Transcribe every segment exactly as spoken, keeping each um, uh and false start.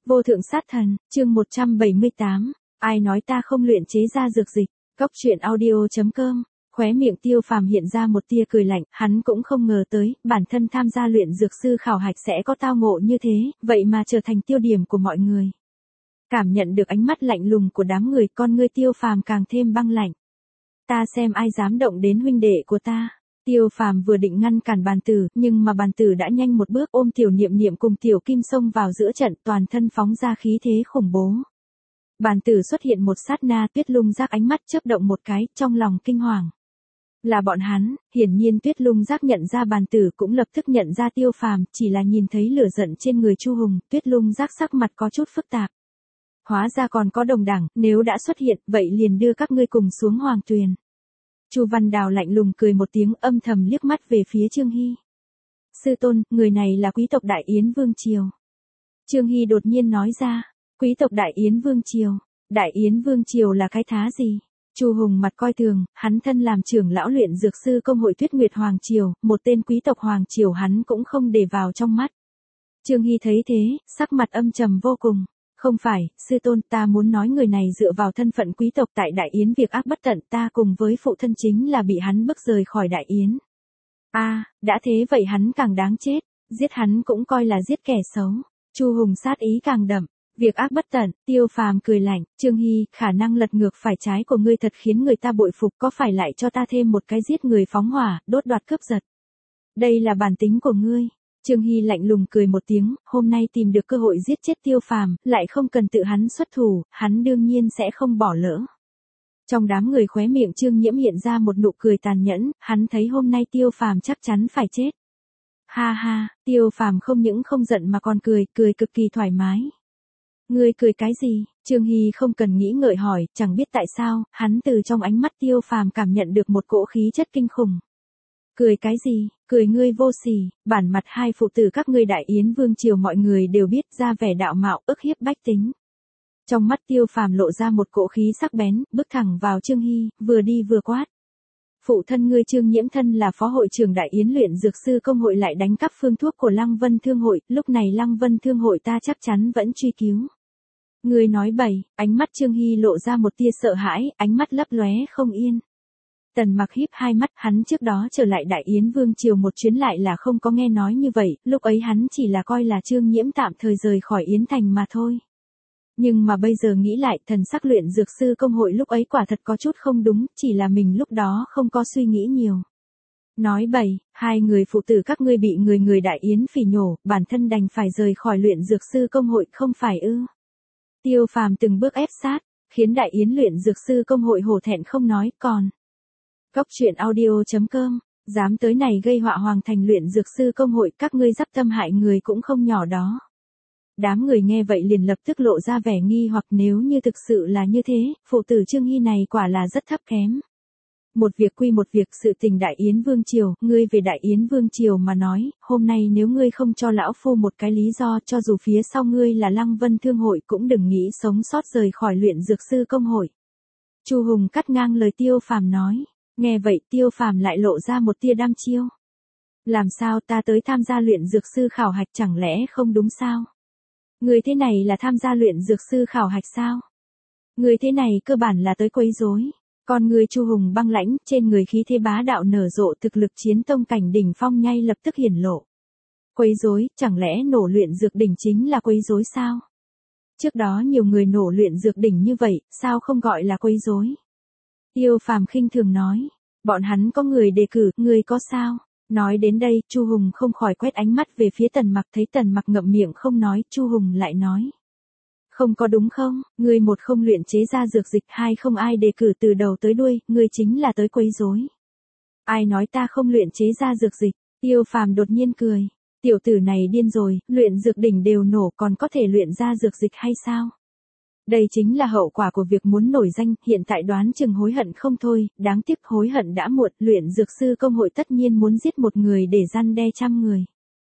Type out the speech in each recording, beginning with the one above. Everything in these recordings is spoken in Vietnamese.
Vô thượng sát thần, chương một trăm bảy mươi tám, ai nói ta không luyện chế ra dược dịch, Cốc truyện audio chấm com, khóe miệng Tiêu Phàm hiện ra một tia cười lạnh, hắn cũng không ngờ tới, bản thân tham gia luyện dược sư khảo hạch sẽ có tao ngộ như thế, vậy mà trở thành tiêu điểm của mọi người. Cảm nhận được ánh mắt lạnh lùng của đám người, con ngươi Tiêu Phàm càng thêm băng lạnh. Ta xem ai dám động đến huynh đệ của ta. Tiêu Phàm vừa định ngăn cản Bàn Tử, nhưng mà Bàn Tử đã nhanh một bước ôm Tiểu Niệm Niệm cùng Tiểu Kim xông vào giữa trận, toàn thân phóng ra khí thế khủng bố. Bàn Tử xuất hiện một sát na, Tuyết Lung Giác ánh mắt chớp động một cái, trong lòng kinh hoàng. Là bọn hắn, hiển nhiên Tuyết Lung Giác nhận ra Bàn Tử cũng lập tức nhận ra Tiêu Phàm, chỉ là nhìn thấy lửa giận trên người Chu Hùng, Tuyết Lung Giác sắc mặt có chút phức tạp. Hóa ra còn có đồng đẳng, nếu đã xuất hiện, vậy liền đưa các ngươi cùng xuống Hoàng Tuyền. Chu Văn Đào lạnh lùng cười một tiếng, âm thầm liếc mắt về phía Trương Hy. Sư tôn, người này là quý tộc Đại Yến Vương Triều. Trương Hy đột nhiên nói ra, quý tộc Đại Yến Vương Triều, Đại Yến Vương Triều là cái thá gì? Chu Hùng mặt coi thường, hắn thân làm trưởng lão luyện dược sư công hội Tuyết Nguyệt Hoàng Triều, một tên quý tộc Hoàng Triều hắn cũng không để vào trong mắt. Trương Hy thấy thế, sắc mặt âm trầm vô cùng. Không phải, sư tôn, ta muốn nói người này dựa vào thân phận quý tộc tại Đại Yến việc ác bất tận, ta cùng với phụ thân chính là bị hắn bức rời khỏi Đại Yến. A, à, đã thế vậy hắn càng đáng chết, giết hắn cũng coi là giết kẻ xấu. Chu Hùng sát ý càng đậm, việc ác bất tận. Tiêu Phàm cười lạnh, Trương Hy, khả năng lật ngược phải trái của ngươi thật khiến người ta bội phục, có phải lại cho ta thêm một cái giết người phóng hỏa, đốt đoạt cướp giật. Đây là bản tính của ngươi. Trương Hy lạnh lùng cười một tiếng, hôm nay tìm được cơ hội giết chết Tiêu Phàm, lại không cần tự hắn xuất thủ, hắn đương nhiên sẽ không bỏ lỡ. Trong đám người khóe miệng Trương Nhiễm hiện ra một nụ cười tàn nhẫn, hắn thấy hôm nay Tiêu Phàm chắc chắn phải chết. Ha ha, Tiêu Phàm không những không giận mà còn cười, cười cực kỳ thoải mái. Ngươi cười cái gì? Trương Hy không cần nghĩ ngợi hỏi, chẳng biết tại sao, hắn từ trong ánh mắt Tiêu Phàm cảm nhận được một cỗ khí chất kinh khủng. Cười cái gì, cười ngươi vô sỉ, bản mặt hai phụ tử các ngươi Đại Yến Vương Triều mọi người đều biết, ra vẻ đạo mạo, ức hiếp bách tính. Trong mắt Tiêu Phàm lộ ra một cỗ khí sắc bén, bước thẳng vào Trương Hy, vừa đi vừa quát. Phụ thân ngươi Trương Nhiễm thân là phó hội trưởng Đại Yến luyện dược sư công hội lại đánh cắp phương thuốc của Lăng Vân Thương hội, lúc này Lăng Vân Thương hội ta chắc chắn vẫn truy cứu. Ngươi nói bậy, ánh mắt Trương Hy lộ ra một tia sợ hãi, ánh mắt lấp lóe không yên. Tần Mặc híp hai mắt, hắn trước đó trở lại Đại Yến Vương Triều một chuyến lại là không có nghe nói như vậy, lúc ấy hắn chỉ là coi là Trương Nhiễm tạm thời rời khỏi Yến Thành mà thôi. Nhưng mà bây giờ nghĩ lại, thần sắc luyện dược sư công hội lúc ấy quả thật có chút không đúng, chỉ là mình lúc đó không có suy nghĩ nhiều. Nói bậy, hai người phụ tử các ngươi bị người người Đại Yến phỉ nhổ, bản thân đành phải rời khỏi luyện dược sư công hội, không phải ư? Tiêu Phàm từng bước ép sát, khiến Đại Yến luyện dược sư công hội hổ thẹn không nói, còn Cốc truyện audio chấm com, dám tới này gây họa Hoàng Thành luyện dược sư công hội, các ngươi dắp tâm hại người cũng không nhỏ đó. Đám người nghe vậy liền lập tức lộ ra vẻ nghi hoặc, nếu như thực sự là như thế, phụ tử Trương Hy này quả là rất thấp kém. Một việc quy một việc, sự tình Đại Yến Vương Triều, ngươi về Đại Yến Vương Triều mà nói, hôm nay nếu ngươi không cho lão phu một cái lý do, cho dù phía sau ngươi là Lăng Vân Thương hội cũng đừng nghĩ sống sót rời khỏi luyện dược sư công hội. Chu Hùng cắt ngang lời Tiêu Phàm nói. Nghe vậy Tiêu Phàm lại lộ ra một tia đăm chiêu. Làm sao ta tới tham gia luyện dược sư khảo hạch chẳng lẽ không đúng sao? Người thế này là tham gia luyện dược sư khảo hạch sao? Người thế này cơ bản là tới quấy rối. Còn người Chu Hùng băng lãnh, trên người khí thế bá đạo nở rộ, thực lực chiến tông cảnh đỉnh phong ngay lập tức hiển lộ. Quấy rối, chẳng lẽ nổ luyện dược đỉnh chính là quấy rối sao? Trước đó nhiều người nổ luyện dược đỉnh như vậy, sao không gọi là quấy rối? Tiêu Phàm khinh thường nói, bọn hắn có người đề cử, người có sao? Nói đến đây, Chu Hùng không khỏi quét ánh mắt về phía Tần Mặc, thấy Tần Mặc ngậm miệng không nói, Chu Hùng lại nói. Không có đúng không, ngươi một không luyện chế ra dược dịch, hai không ai đề cử từ đầu tới đuôi, ngươi chính là tới quấy rối. Ai nói ta không luyện chế ra dược dịch? Tiêu Phàm đột nhiên cười, tiểu tử này điên rồi, luyện dược đỉnh đều nổ còn có thể luyện ra dược dịch hay sao? Đây chính là hậu quả của việc muốn nổi danh, hiện tại đoán chừng hối hận không thôi, đáng tiếc hối hận đã muộn, luyện dược sư công hội tất nhiên muốn giết một người để răn đe trăm người.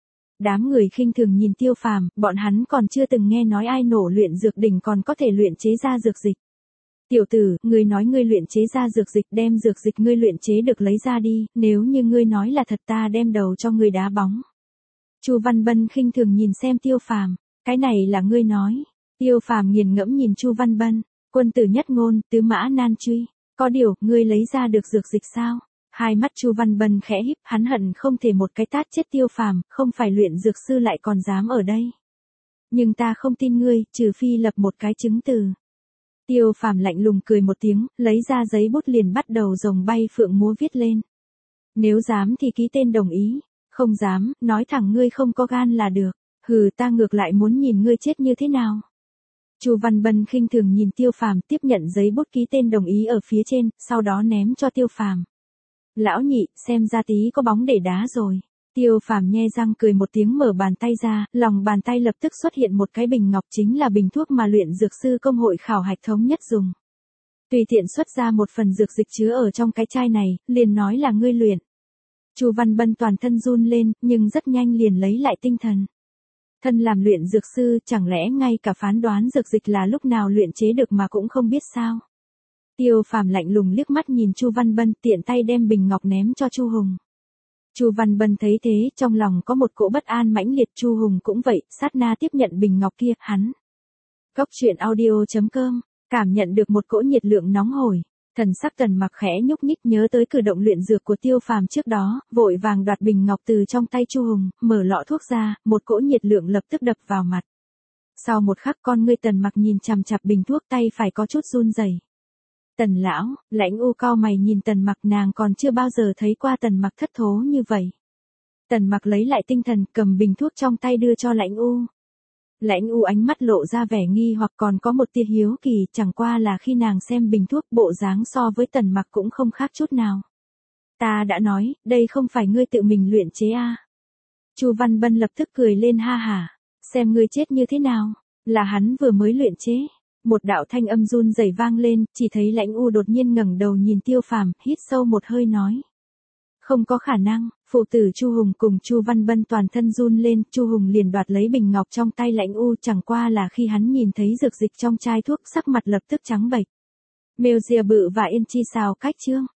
Đám người khinh thường nhìn Tiêu Phàm, bọn hắn còn chưa từng nghe nói ai nổ luyện dược đỉnh còn có thể luyện chế ra dược dịch. Tiểu tử, ngươi nói ngươi luyện chế ra dược dịch, đem dược dịch ngươi luyện chế được lấy ra đi, nếu như ngươi nói là thật ta đem đầu cho ngươi đá bóng. Chu Văn Bân khinh thường nhìn xem Tiêu Phàm, cái này là ngươi nói. Tiêu Phàm nghiền ngẫm nhìn Chu Văn Bân, quân tử nhất ngôn, tứ mã nan truy, có điều, ngươi lấy ra được dược dịch sao? Hai mắt Chu Văn Bân khẽ híp, hắn hận không thể một cái tát chết Tiêu Phàm, không phải luyện dược sư lại còn dám ở đây. Nhưng ta không tin ngươi, trừ phi lập một cái chứng từ. Tiêu Phàm lạnh lùng cười một tiếng, lấy ra giấy bút liền bắt đầu rồng bay phượng múa viết lên. Nếu dám thì ký tên đồng ý, không dám, nói thẳng ngươi không có gan là được, hừ ta ngược lại muốn nhìn ngươi chết như thế nào. Chu Văn Bân khinh thường nhìn Tiêu Phàm tiếp nhận giấy bút ký tên đồng ý ở phía trên, sau đó ném cho Tiêu Phàm. Lão nhị, xem ra tí có bóng để đá rồi. Tiêu Phàm nhe răng cười một tiếng mở bàn tay ra, lòng bàn tay lập tức xuất hiện một cái bình ngọc chính là bình thuốc mà luyện dược sư công hội khảo hạch thống nhất dùng. Tùy tiện xuất ra một phần dược dịch chứa ở trong cái chai này, liền nói là ngươi luyện. Chu Văn Bân toàn thân run lên, nhưng rất nhanh liền lấy lại tinh thần. Thân làm luyện dược sư, chẳng lẽ ngay cả phán đoán dược dịch là lúc nào luyện chế được mà cũng không biết sao? Tiêu Phàm lạnh lùng liếc mắt nhìn Chu Văn Bân, tiện tay đem bình ngọc ném cho Chu Hùng. Chu Văn Bân thấy thế, trong lòng có một cỗ bất an mãnh liệt, Chu Hùng cũng vậy, sát na tiếp nhận bình ngọc kia, hắn. Góc truyện audio chấm com, cảm nhận được một cỗ nhiệt lượng nóng hổi. Thần sắc Tần Mặc khẽ nhúc nhích nhớ tới cử động luyện dược của Tiêu Phàm trước đó, vội vàng đoạt bình ngọc từ trong tay Chu Hùng, mở lọ thuốc ra, một cỗ nhiệt lượng lập tức đập vào mặt. Sau một khắc con ngươi Tần Mặc nhìn chằm chằm bình thuốc, tay phải có chút run rẩy. Tần lão, Lãnh U cau mày nhìn Tần Mặc, nàng còn chưa bao giờ thấy qua Tần Mặc thất thố như vậy. Tần Mặc lấy lại tinh thần, cầm bình thuốc trong tay đưa cho Lãnh U. Lãnh U ánh mắt lộ ra vẻ nghi hoặc còn có một tia hiếu kỳ, chẳng qua là khi nàng xem bình thuốc bộ dáng so với Tần Mặc cũng không khác chút nào. Ta đã nói, đây không phải ngươi tự mình luyện chế à. Chu Văn Bân lập tức cười lên ha hả, xem ngươi chết như thế nào, là hắn vừa mới luyện chế. Một đạo thanh âm run rẩy vang lên, chỉ thấy Lãnh U đột nhiên ngẩng đầu nhìn Tiêu Phàm, hít sâu một hơi nói. Không có khả năng, phụ tử Chu Hùng cùng Chu Văn Bân toàn thân run lên, Chu Hùng liền đoạt lấy bình ngọc trong tay Lãnh U, chẳng qua là khi hắn nhìn thấy dược dịch trong chai thuốc, sắc mặt lập tức trắng bệch. Mail Dìa Bự và Yên Chi xào cách chương.